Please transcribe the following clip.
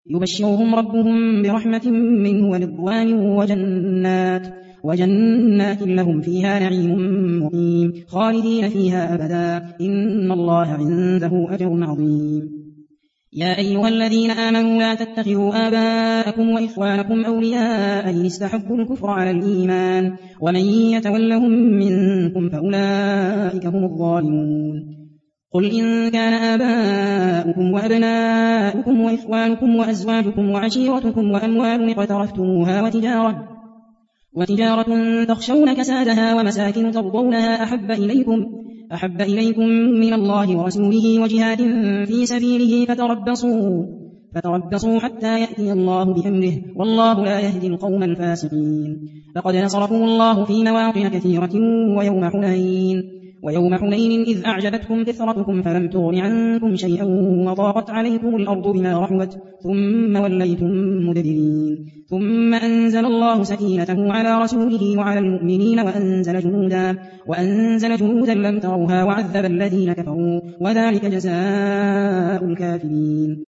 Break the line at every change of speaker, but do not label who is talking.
يبشرهم ربهم برحمة منه ورضوان وجنات لهم فيها نعيم مقيم خالدين فيها أبدا إن الله عنده أجر عظيم. يا أيها الذين آمنوا لا تتخذوا آباءكم وإخوانكم أولياء إن استحبوا الكفر على الإيمان ومن يتولهم منكم فأولئك هم الظالمون. قل إن كان آباؤكم وأبناؤكم وإخوانكم وأزواجكم وعشيرتكم وأموال اقترفتموها وتجارة تخشون كسادها ومساكن ترضونها أحب إليكم من الله ورسوله وجهاد في سبيله فتربصوا حتى يأتي الله بأمره والله لا يهدي القوم الفاسقين. لقد نصركم الله في مواطن كثيرة ويوم حنين إذ أعجبتكم كثرتكم فلم تغن عنكم شيئا وضاقت عليكم الأرض بما رحبت ثم وليتم مدبرين. ثم أنزل الله سكينته على رسوله وعلى المؤمنين وأنزل جنودا لم تروها وعذب الذين كفروا وذلك جزاء الكافرين.